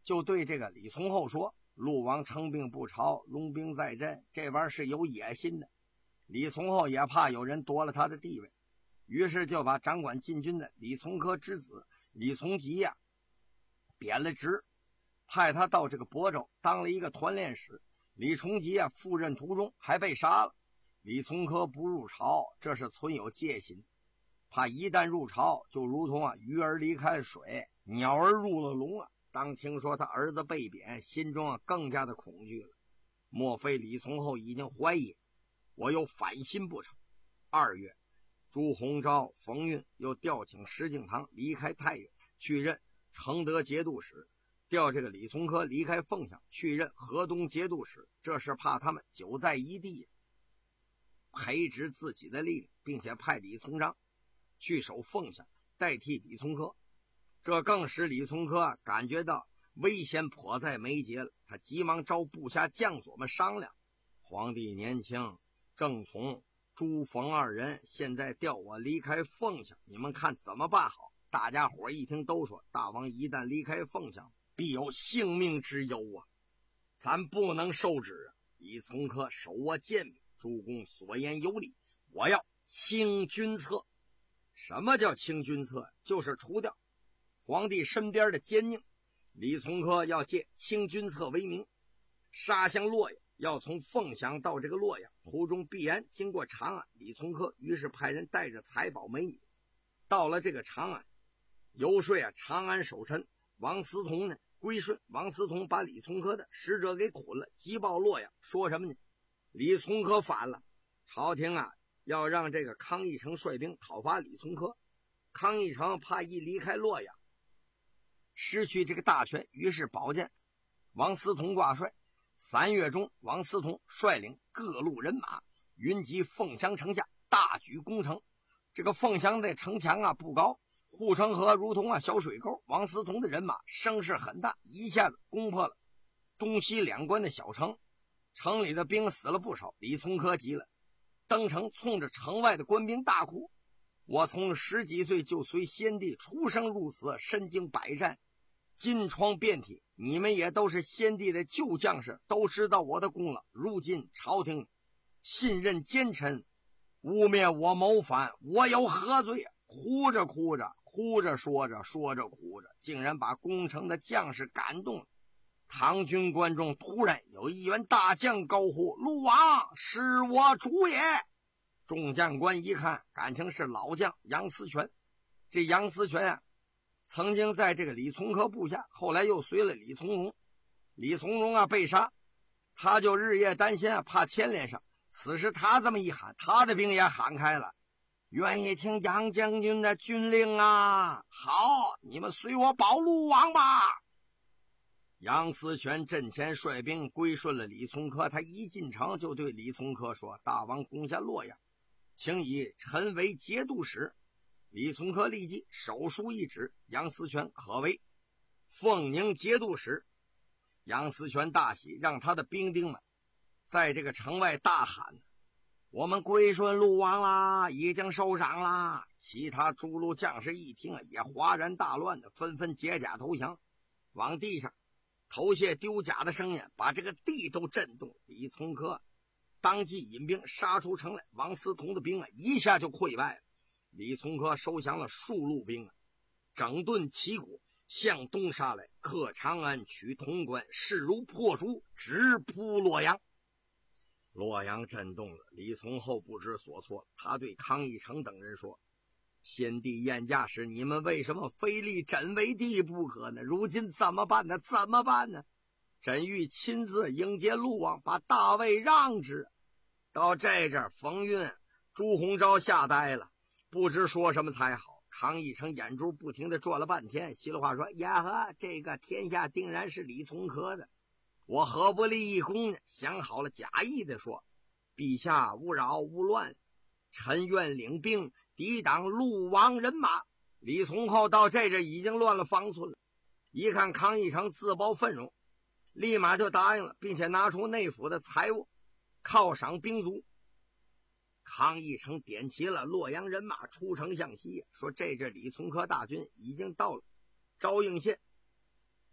就对这个李从厚说：陆王称病不朝，龙兵在阵，这玩意儿是有野心的。李从厚也怕有人夺了他的地位，于是就把掌管禁军的李从珂之子李从吉呀、啊、贬了职，派他到这个亳州当了一个团练使。李从吉啊赴任途中还被杀了。李从珂不入朝，这是存有戒心，怕一旦入朝就如同啊鱼儿离开了水，鸟儿入了笼啊。当听说他儿子被贬，心中啊更加的恐惧了。莫非李从厚已经怀疑我有反心不成？二月，朱鸿昭、冯运又调请石敬瑭离开太原，去任承德节度使，调这个李从珂离开凤翔，去任河东节度使。这是怕他们久在一地，培植自己的力量，并且派李从章去守凤翔，代替李从珂。这更使李从珂啊感觉到危险迫在眉睫了。他急忙召部下将佐们商量：皇帝年轻，正从、朱冯二人现在调我离开凤翔，你们看怎么办好？大家伙一听都说：大王一旦离开凤翔，必有性命之忧啊，咱不能受之啊！李从珂手握剑柄，主公所言有理，我要清君侧。什么叫清君侧？就是除掉皇帝身边的奸佞。李从珂要借清君侧为名，杀向洛阳，要从凤翔到这个洛阳，途中必然经过长安。李从珂于是派人带着财宝美女到了这个长安，游说啊长安守臣王思同呢归顺。王思同把李从珂的使者给捆了，急报洛阳，说什么呢？李从珂反了，朝廷啊要让这个康义成率兵讨伐李从珂。康义成怕一离开洛阳失去这个大权，于是保荐王思同挂帅。三月中，王思同率领各路人马云集凤翔城下，大举攻城。这个凤翔的城墙啊不高，护城河如同啊小水沟。王思同的人马声势很大，一下子攻破了东西两关的小城，城里的兵死了不少。李从珂急了，登城冲着城外的官兵大哭：我从十几岁就随先帝出生入死，身经百战，金疮遍体，你们也都是先帝的旧将士，都知道我的功劳。如今朝廷信任奸臣，污蔑我谋反，我有何罪啊？哭着哭着，哭着说着，说着哭着，竟然把攻城的将士感动了。唐军观众突然有一员大将高呼：陆王是我主也！众将官一看，感情是老将杨思权。这杨思权啊曾经在这个李从珂部下，后来又随了李从荣。李从荣啊被杀，他就日夜担心啊，怕牵连上。此时他这么一喊，他的兵也喊开了：愿意听杨将军的军令啊！好，你们随我保陆王吧！杨思权阵前率兵归顺了李从珂。他一进城就对李从珂说：大王攻下洛阳，请以臣为节度使。李从珂立即手书一指：杨思权可为凤宁节度使。杨思权大喜，让他的兵丁们在这个城外大喊：我们归顺陆王啦，已经受赏啦！其他诸路将士一听啊，也哗然大乱的，纷纷解甲投降，往地上投卸丢甲的声音把这个地都震动。李从珂当即引兵杀出城来，王思同的兵啊一下就溃败了。李从珂收降了数路兵啊，整顿旗鼓向东杀来，克长安，取潼关，势如破竹，直扑洛阳。洛阳震动了，李从厚不知所措，他对康义成等人说：先帝宴驾时，你们为什么非立朕为帝不可呢？如今怎么办呢？怎么办呢？朕欲亲自迎接陆王，把大位让之。到这阵，冯运、朱鸿昭吓呆了，不知说什么才好。康义成眼珠不停地转了半天，稀里话说：呀呵，这个天下定然是李从珂的，我何不立一功呢？想好了，假意的说：陛下勿扰勿乱，臣愿领兵抵挡陆王人马。李从厚到这阵已经乱了方寸了，一看康义成自报奋勇，立马就答应了，并且拿出内府的财物犒赏兵卒。康义成点齐了洛阳人马，出城向西，说这阵李从珂大军已经到了昭应县。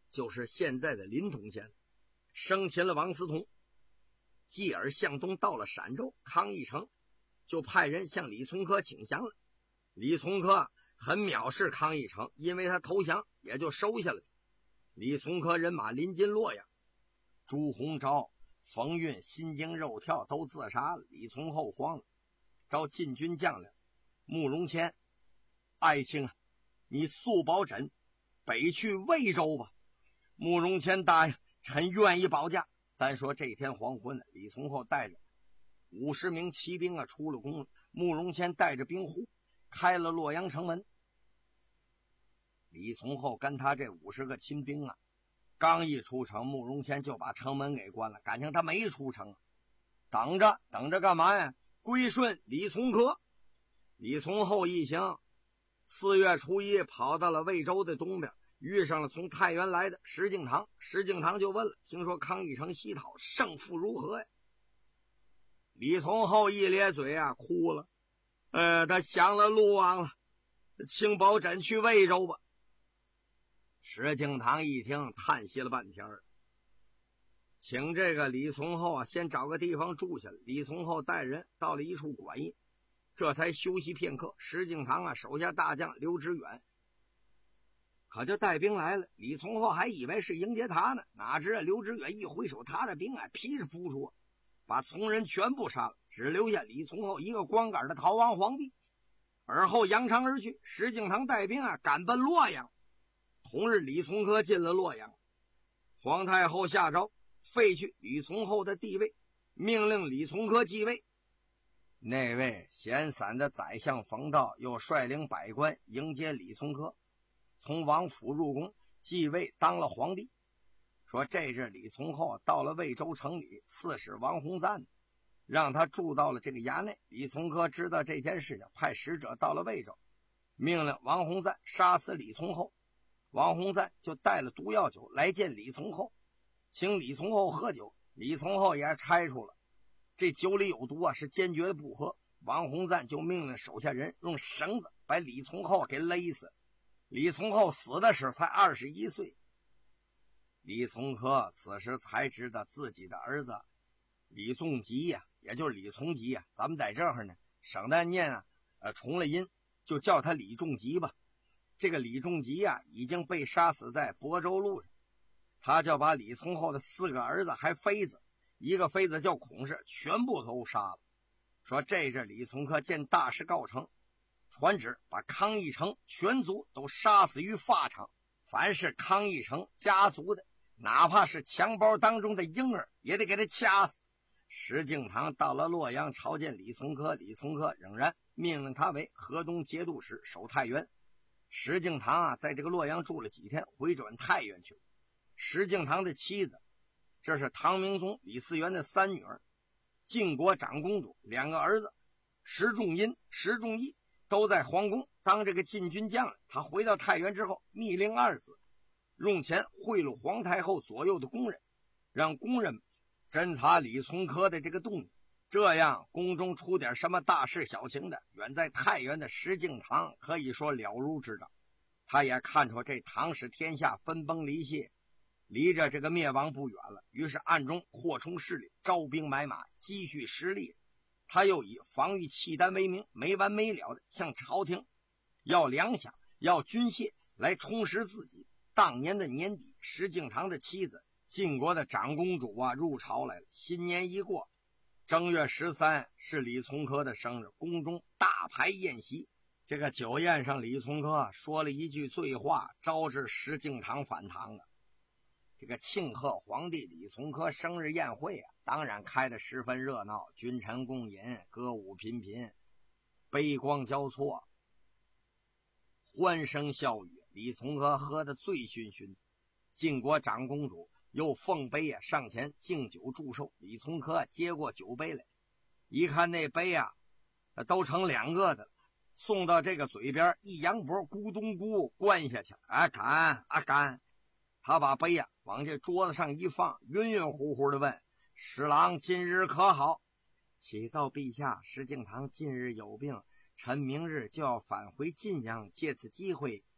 就是现在的临潼县，生擒了王思同，继而向东到了陕州康义城，就派人向李从珂请降了。李从珂很藐视康义城，因为他投降，也就收下了。李从珂人马临近洛阳，朱鸿昭、冯运、心惊肉跳都自杀了，李从厚慌了，召禁军将领慕容谦：“爱卿啊，你速保朕北去魏州吧。”慕容谦答应：“臣愿意保驾。”单说这天黄昏，李从厚带着五十名骑兵啊出了宫了。慕容谦带着兵户开了洛阳城门。李从厚跟他这五十个亲兵啊，刚一出城，慕容谦就把城门给关了。感情他没出城，等着等着干嘛呀？归顺李从珂。李从厚一行四月初一跑到了魏州的东边，遇上了从太原来的石敬瑭。石敬瑭就问了：“听说康义城西讨，胜负如何呀？”李从厚一咧嘴啊，哭了。呃，他降了陆王了，请保朕去魏州吧。石敬瑭一听，叹息了半天，请这个李从厚啊，先找个地方住下来。李从厚带人到了一处馆驿，这才休息片刻。石敬瑭啊，手下大将刘知远可就带兵来了。李从厚还以为是迎接他呢，哪知刘知远一挥手，他的兵啊劈着扑出，把从人全部杀了，只留下李从厚一个光杆的逃亡皇帝。而后扬长而去。石敬瑭带兵啊赶奔洛阳。同日，李从珂进了洛阳，皇太后下诏废去李从厚的地位，命令李从珂继位。那位闲散的宰相冯道又率领百官迎接李从珂，从王府入宫继位当了皇帝。说这日李从厚到了魏州城里，刺史王洪赞让他住到了这个衙内。李从珂知道这件事情，派使者到了魏州，命令王洪赞杀死李从厚。王洪赞就带了毒药酒来见李从厚，请李从厚喝酒。李从厚也猜出了这酒里有毒啊，是坚决的不喝。王洪赞就命令手下人用绳子把李从厚给勒死。李从厚死的时才二十一岁。李从珂此时才知道自己的儿子李仲吉呀、啊，也就是李从吉呀、啊，咱们在这儿呢，省得念啊，呃，重了音，就叫他李仲吉吧。这个李仲吉呀、啊，已经被杀死在亳州路上。他就把李从厚的四个儿子还妃子，一个妃子叫孔氏，全部都杀了。说这是李从珂见大事告成，传旨把康义城全族都杀死于法场。凡是康义城家族的，哪怕是襁褓当中的婴儿，也得给他掐死。石敬瑭到了洛阳朝见李从珂，李从珂仍然命令他为河东节度使，守太原。石敬瑭啊，在这个洛阳住了几天，回转太原去了。石敬瑭的妻子，这是唐明宗李嗣源的三女儿，晋国长公主，两个儿子石仲殷、石仲义都在皇宫当这个禁军将领。他回到太原之后，密令二子用钱贿赂皇太后左右的宫人，让宫人侦查李从珂的这个动静，这样宫中出点什么大事小情的，远在太原的石敬瑭可以说了如指掌。他也看出这唐史天下分崩离析，离着这个灭亡不远了，于是暗中扩充势力，招兵买马，积蓄实力。他又以防御契丹为名，没完没了的向朝廷要粮饷，要军械来充实自己。当年的年底，石敬瑭的妻子晋国的长公主啊入朝来了。新年一过，正月十三是李从珂的生日，宫中大排宴席。这个酒宴上，李从珂说了一句醉话，招致石敬瑭反唐了。这个庆贺皇帝李从珂生日宴会啊，当然开得十分热闹，君臣共饮，歌舞频频，杯光交错，欢声笑语。李从珂喝得醉醺醺，晋国长公主又奉杯啊上前敬酒祝寿。李从珂接过酒杯来，一看那杯啊都成两个的了，送到这个嘴边一扬脖，咕咚咕灌下去。啊干啊干！他把杯啊往这桌子上一放，晕晕乎乎的问：“十郎今日可好？”“启奏陛下，石敬瑭近日有病，臣明日就要返回晋阳，借此机会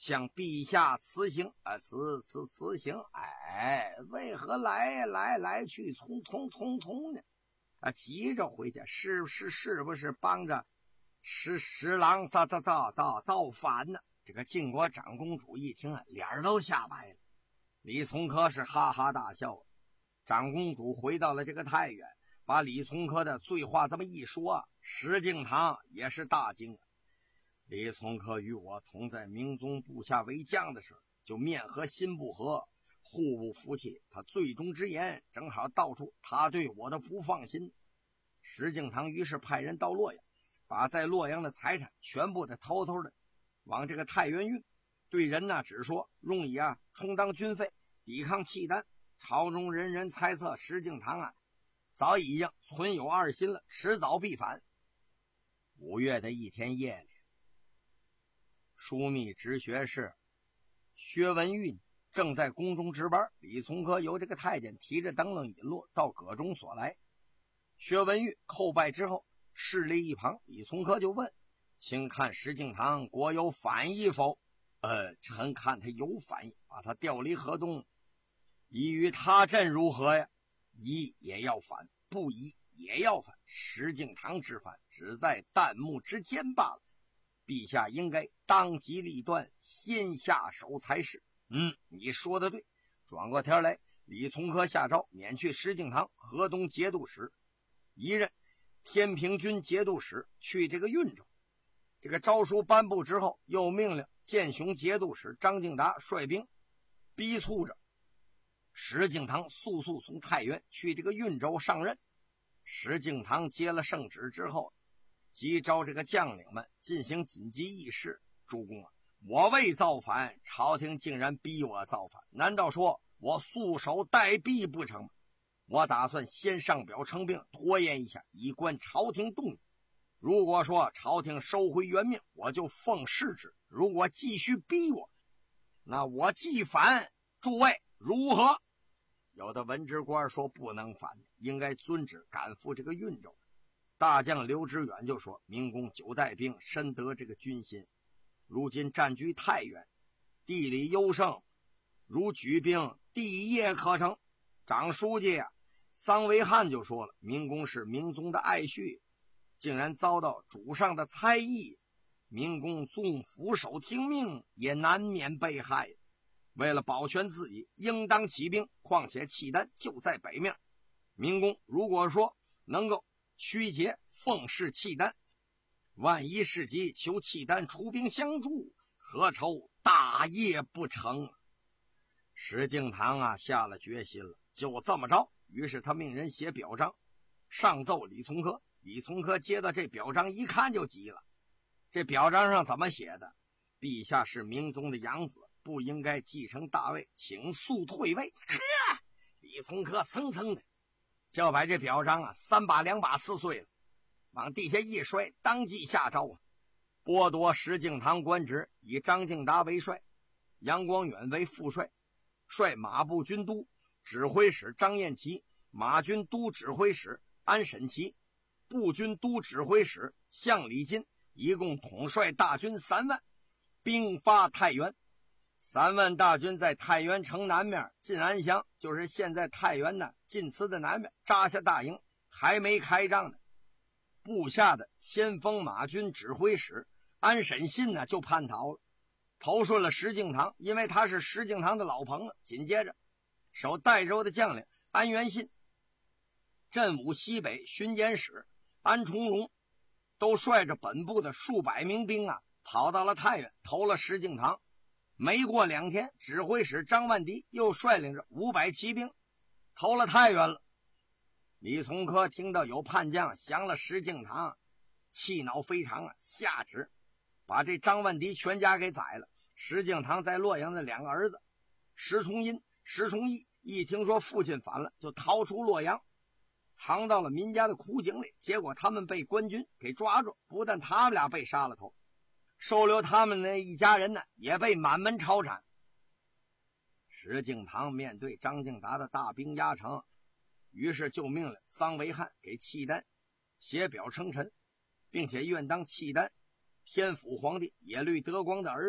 向陛下辞行啊，辞辞辞行。哎，为何来来来去匆匆匆匆呢？啊，急着回去，是是是不是帮着十十郎造造造造造反呢？这个晋国长公主一听啊，脸都吓白了。李从珂是哈哈大笑。长公主回到了这个太原，把李从珂的醉话这么一说，石敬瑭也是大惊。李从珂与我同在明宗部下为将的时候，就面和心不和，互不服气。他最终之言正好道出他对我的不放心。石敬瑭于是派人到洛阳，把在洛阳的财产全部的偷偷的往这个太原运，对人呢只说用以啊充当军费，抵抗契丹。朝中人人猜测石敬瑭啊早已经存有二心了，迟早必反。五月的一天夜里，枢密直学士薛文玉正在宫中值班，李从珂由这个太监提着灯笼引路到阁中所来。薛文玉叩拜之后侍立一旁，李从珂就问：请看石敬瑭国有反意否？呃，臣看他有反意，把他调离河东，宜与他阵如何呀？宜也要反，不宜也要反。石敬瑭之反只在旦暮之间罢了，陛下应该当机立断，先下手才是。嗯，你说的对。转过天来，李从珂下诏免去石敬瑭河东节度使，一任天平军节度使去这个运州。这个诏书颁布之后，又命令建雄节度使张敬达率兵逼促着石敬瑭速速从太原去这个运州上任。石敬瑭接了圣旨之后，即召这个将领们进行紧急议事。主公啊，我未造反，朝廷竟然逼我造反，难道说我束手待毙不成吗？我打算先上表称病，拖延一下，以观朝廷动静。如果说朝廷收回原命，我就奉事之；如果继续逼我，那我既反，诸位如何？有的文职官说不能反，应该遵旨赶赴这个运州。大将刘知远就说：明公久带兵，深得这个军心，如今占据太原，地理优胜，如举兵，第一夜可成。长书记啊，桑维汉就说了：明公是明宗的爱婿，竟然遭到主上的猜疑，明公纵俯首听命，也难免被害。为了保全自己，应当起兵，况且契丹就在北面。明公如果说能够驱节奉侍契丹，万一事急求契丹出兵相助，何愁大业不成？石敬瑭啊下了决心了，就这么着。于是他命人写表彰，上奏李从珂。李从珂接到这表彰一看就急了。这表彰上怎么写的？陛下是明宗的养子，不应该继承大位，请速退位。呵，李从珂蹭蹭的就把这表彰啊三把两把撕碎了，往地下一摔，当即下诏啊，剥夺石敬瑭官职，以张敬达为帅，杨光远为副帅，率马步军都指挥使张彦齐、马军都指挥使安审齐、步军都指挥使向礼金，一共统帅大军三万，兵发太原。三万大军在太原城南面晋安乡，就是现在太原的晋祠的南面扎下大营，还没开仗呢。部下的先锋马军指挥使安审信呢就叛逃了，投顺了石敬瑭，因为他是石敬瑭的老朋友。紧接着守代州的将领安元信、镇武西北巡检使安重荣都率着本部的数百名兵啊跑到了太原，投了石敬瑭。没过两天，指挥使张万迪又率领着五百骑兵投了太原了。李从珂听到有叛将降了石敬瑭，气恼非常啊，下旨把这张万迪全家给宰了。石敬瑭在洛阳的两个儿子石崇殷、石崇义一听说父亲反了，就逃出洛阳，藏到了民家的苦井里。结果他们被官军给抓住，不但他们俩被杀了头，收留他们那一家人呢也被满门抄斩。石敬瑭面对张敬达的大兵压城，于是就命令桑维汉给契丹写表称臣，并且愿当契丹天辅皇帝耶律德光的儿子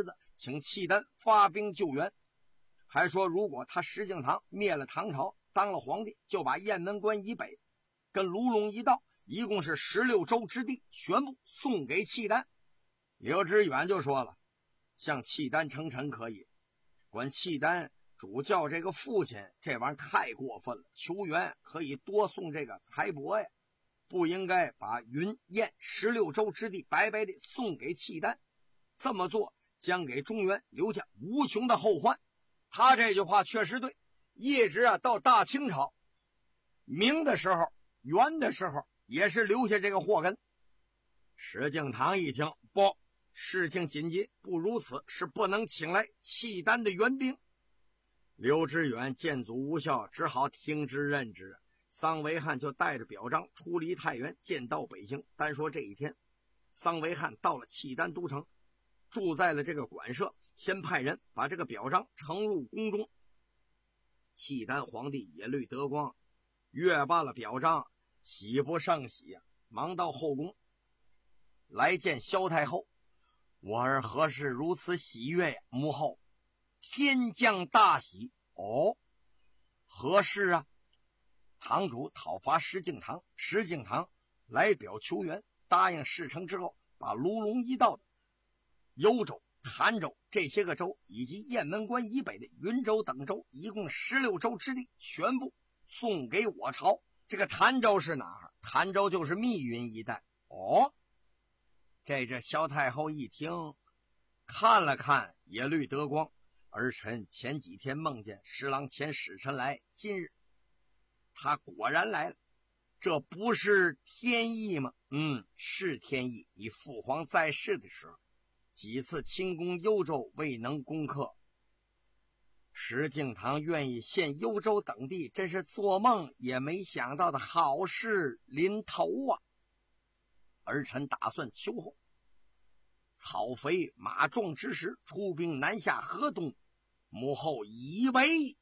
请契丹发兵救援，还说如果他石敬瑭灭了唐朝，当了皇帝，就把雁门关以北跟卢龙一道一共是十六州之地全部送给契丹。刘知远就说了，向契丹称臣可以，管契丹主教这个父亲，这玩意儿太过分了，求援可以多送这个财帛呀，不应该把云燕十六州之地白白的送给契丹，这么做将给中原留下无穷的后患。他这句话确实对，一直啊到大清朝明的时候元的时候也是留下这个祸根。石敬瑭一听，不，事情紧急，不如此是不能请来契丹的援兵。刘知远见阻无效，只好听之任之。桑维汉就带着表彰出离太原，见到北京。单说这一天，桑维汉到了契丹都城，住在了这个馆舍，先派人把这个表彰呈入宫中。契丹皇帝也虑德光，阅罢了表彰，喜不胜喜啊，忙到后宫来见萧太后。我儿何事如此喜悦呀？母后，天降大喜。哦，何事啊？堂主讨伐石敬瑭，石敬瑭来表求援，答应事成之后，把卢龙一道的幽州、潭州这些个州，以及雁门关以北的云州等州，一共十六州之地，全部送给我朝。这个潭州是哪儿？潭州就是密云一带。哦，这这萧太后一听，看了看，也虑得光。儿臣前几天梦见十郎遣使臣来，今日他果然来了，这不是天意吗？嗯，是天意。你父皇在世的时候，几次清攻幽州未能攻克，石敬瑭愿意献幽州等地，真是做梦也没想到的好事临头啊！儿臣打算秋后草肥马壮之时，出兵南下河东，母后以为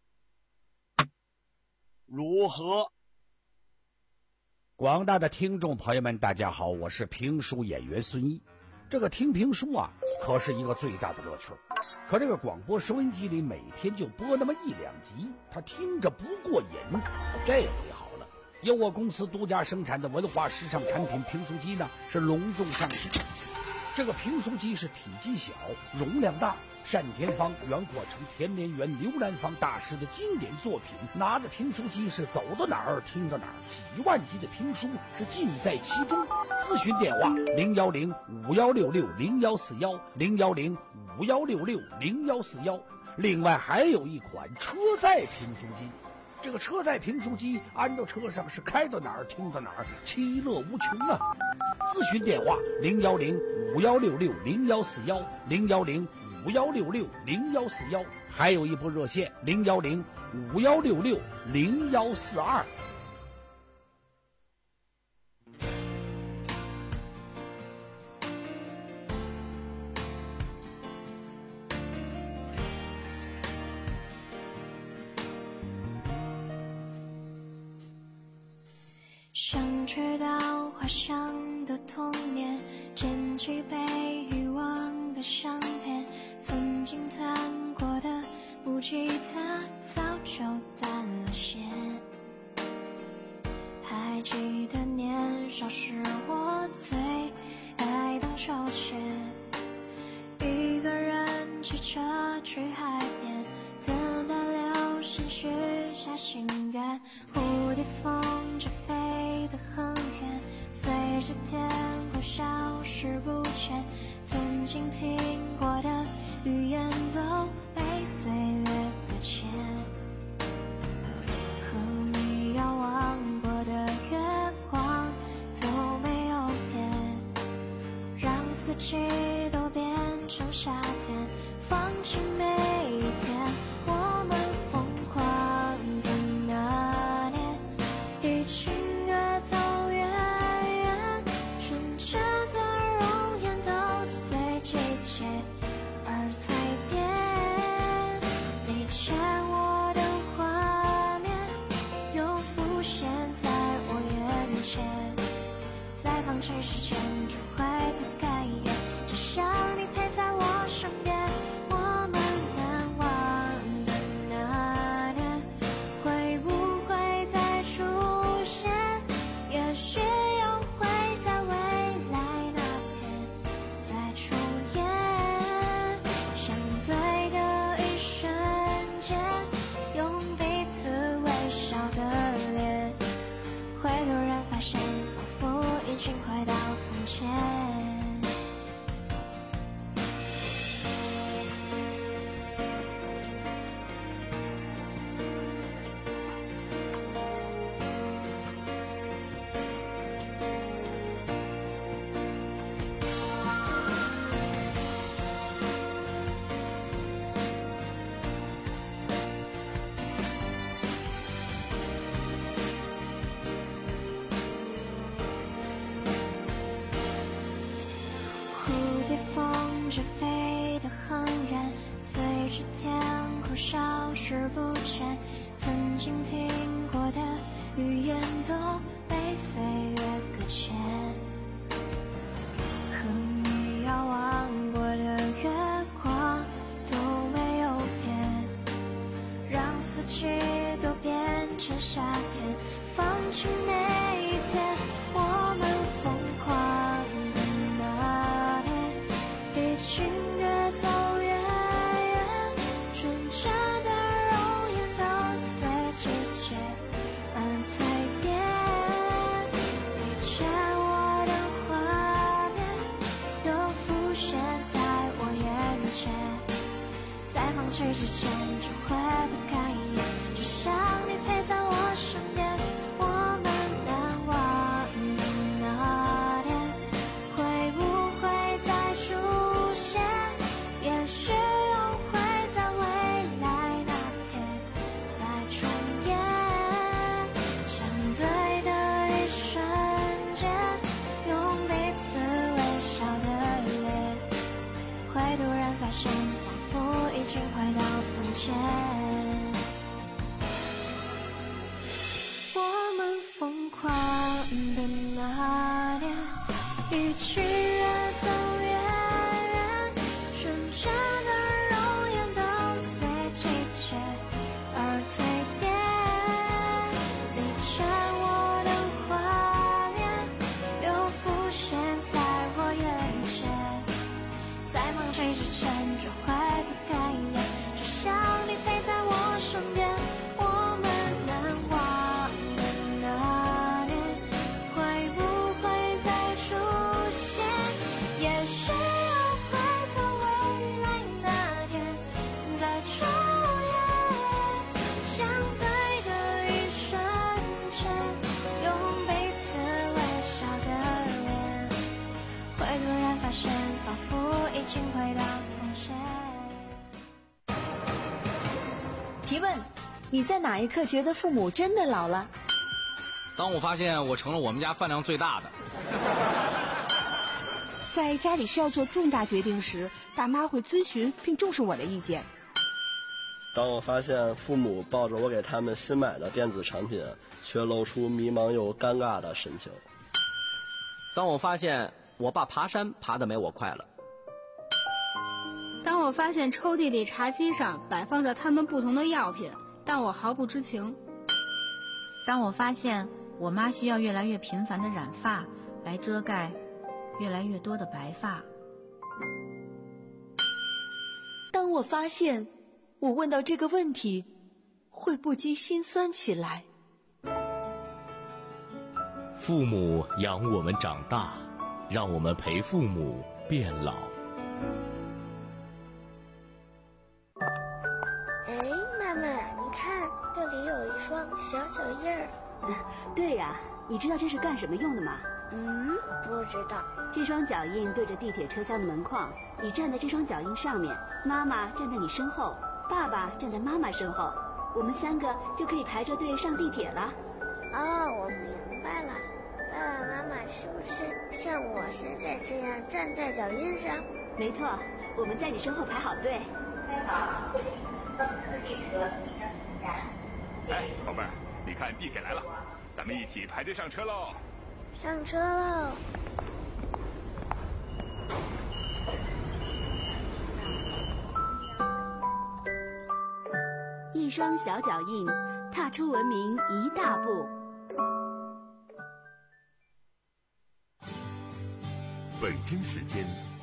如何？ 广大的听众朋友们，大家好，我是评书演员孙一。这个听评书啊，可是一个最大的乐趣。可这个广播收音机里每天就播那么一两集，他听着不过瘾。这回好了，由我公司独家生产的文化时尚产品评书机呢，是隆重上市。这个评书机是体积小，容量大，单田芳、袁阔成、田连元、刘兰芳大师的经典作品。拿着评书机是走到哪儿听到哪儿，几万集的评书是尽在其中。咨询电话零幺零五幺六六零幺四幺零幺零五幺六六零幺四幺。另外还有一款车载评书机，这个车载评书机安到车上是开到哪儿听到哪儿，其乐无穷啊！咨询电话零幺零五幺六六零幺四幺零幺零五幺六六零幺四幺，还有一部热线零幺零五幺六六零幺四二。 想去到花香的童年，捡起被遗忘的相片，曾经弹过的木吉他早就断了线。还记得年少时我最爱荡秋千，一个人骑车去海边，等待流星许下心愿，蝴蝶风筝飞得很远，随着天空消失不见，曾经听过的语言都被岁月搁浅，和你遥望过的月光都没有变，让四季都变成夏天，放弃每一天，我们疯狂的那年，已经越走越远，纯真的容颜都随季节而蜕变，你牵我的画面又浮现在我眼前，在放弃之前就会的改变，只想你陪在我身边， 消失不见，曾经听过的语言都被岁月搁浅，和你遥望过的月光都没有变，让四季都变成夏天，放弃每一天我们疯狂的那年，已经越走越远，纯真的容颜都随季节而蜕变，以前我的画面又浮现在我眼前，在放弃之前就会不改变，就像你陪在我身边，我们难忘的那天会不会再出现，也许又会在未来那天再重演，相对的一瞬间，用彼此微笑的脸，会突然发现仿佛已经回到从前，我们疯狂的那年，一起越走越远，纯真的容颜都随季节而蜕变，以前我的画面又浮现在我眼前，在放弃之前就会不改变，就像你陪在我身边，我们难忘的那年会不会再出现，也许又会在未来那天再重演，相对的一瞬间，用彼此微笑的脸，会突然发现仿佛已经回到从前。 提问：你在哪一刻觉得父母真的老了？ 当我发现我成了我们家饭量最大的。 在家里需要做重大决定时，爸妈会咨询并重视我的意见。 当我发现父母抱着我给他们新买的电子产品，却露出迷茫又尴尬的神情。 当我发现我爸爬山爬得没我快了。 当我发现抽屉里茶几上摆放着他们不同的药品，但我毫不知情。 当我发现我妈需要越来越频繁的染发来遮盖越来越多的白发。 当我发现我问到这个问题会不禁心酸起来。 父母养我们长大，让我们陪父母变老。 哎，妈妈，你看这里有一双小脚印儿。 对呀、啊，你知道这是干什么用的吗？ 嗯，不知道。 这双脚印对着地铁车厢的门框，你站在这双脚印上面，妈妈站在你身后，爸爸站在妈妈身后，我们三个就可以排着队上地铁了。 哦，我明白了。爸爸妈妈是不是像我现在这样站在脚印上？ 没错，我们在你身后排好队。 开好，登客地车站。哎，宝贝儿，你看地铁来了，咱们一起排队上车喽！ 上车喽！ 一双小脚印，踏出文明一大步。 北京时间